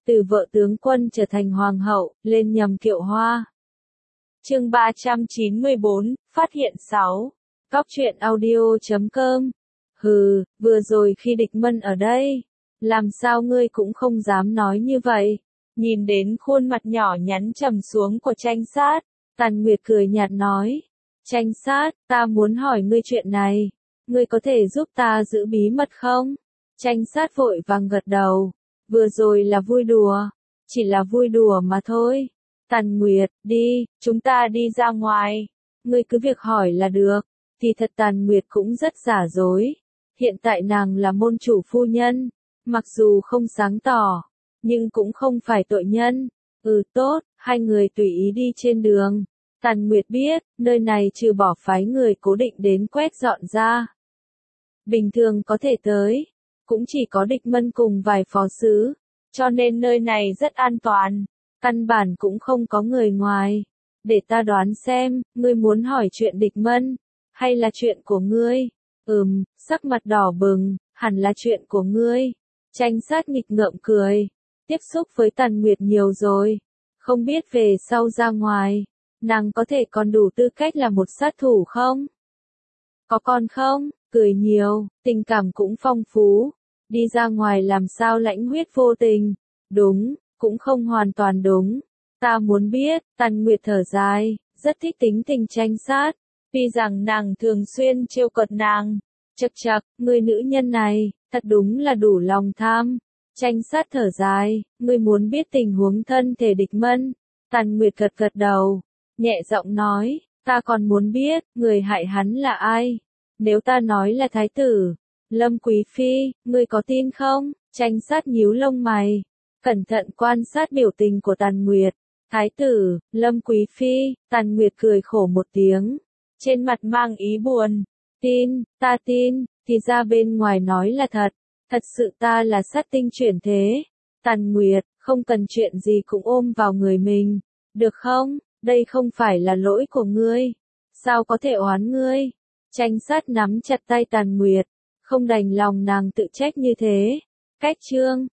từ vợ tướng quân trở thành hoàng hậu, lên nhầm kiệu hoa. Chương 394, phát hiện 6. Cóc truyện audio.com. Hừ, vừa rồi khi địch mân ở đây, làm sao ngươi cũng không dám nói như vậy. Nhìn đến khuôn mặt nhỏ nhắn trầm xuống của Tranh Sát, Tàn Nguyệt cười nhạt nói. Tranh Sát, ta muốn hỏi ngươi chuyện này, ngươi có thể giúp ta giữ bí mật không? Tranh Sát vội vàng gật đầu, vừa rồi là vui đùa, chỉ là vui đùa mà thôi. Tàn Nguyệt, đi, chúng ta đi ra ngoài, ngươi cứ việc hỏi là được. Thì thật Tàn Nguyệt cũng rất giả dối, hiện tại nàng là môn chủ phu nhân, mặc dù không sáng tỏ, nhưng cũng không phải tội nhân. Tốt, hai người tùy ý đi trên đường. Tàn Nguyệt biết, nơi này trừ bỏ phái người cố định đến quét dọn ra, bình thường có thể tới, cũng chỉ có địch mân cùng vài phó sứ, cho nên nơi này rất an toàn, căn bản cũng không có người ngoài. Để ta đoán xem, ngươi muốn hỏi chuyện địch mân, hay là chuyện của ngươi? Sắc mặt đỏ bừng, hẳn là chuyện của ngươi. Tranh Sát nghịch ngợm cười, tiếp xúc với Tàn Nguyệt nhiều rồi, không biết về sau ra ngoài, nàng có thể còn đủ tư cách là một sát thủ không? Có còn không? Cười nhiều, tình cảm cũng phong phú, đi ra ngoài làm sao lãnh huyết vô tình? Đúng, cũng không hoàn toàn đúng. Ta muốn biết, Tàn Nguyệt thở dài, rất thích tính tình Tranh Sát, tuy rằng nàng thường xuyên trêu cợt nàng. Chậc chậc, người nữ nhân này, thật đúng là đủ lòng tham. Tranh Sát thở dài, ngươi muốn biết tình huống thân thể địch mân? Tàn Nguyệt gật gật đầu, nhẹ giọng nói, ta còn muốn biết, người hại hắn là ai? Nếu ta nói là thái tử, Lâm Quý Phi, ngươi có tin không? Tranh Sát nhíu lông mày, cẩn thận quan sát biểu tình của Tàn Nguyệt. Thái tử, Lâm Quý Phi, Tàn Nguyệt cười khổ một tiếng, trên mặt mang ý buồn. Tin, ta tin, thì ra bên ngoài nói là thật. Thật sự ta là sát tinh chuyển thế. Tàn Nguyệt, không cần chuyện gì cũng ôm vào người mình, được không? Đây không phải là lỗi của ngươi, sao có thể oán ngươi? Tranh Sát nắm chặt tay Tàn Nguyệt, không đành lòng nàng tự trách như thế. Cách chương